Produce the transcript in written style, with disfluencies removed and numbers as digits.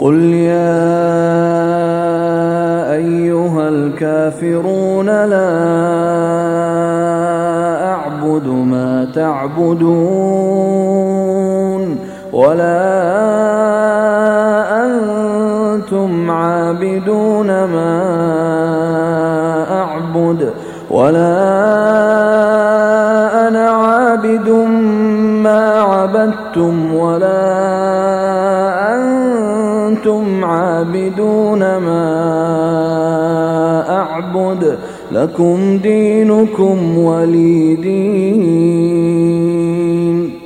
قل يا أيها الكافرون لا أعبد ما تعبدون ولا أنتم عابدون ما أعبد ولا أنا عابد ما عبدتم ولا أنتم عابدون ما أعبد لكم دينكم ولي دين.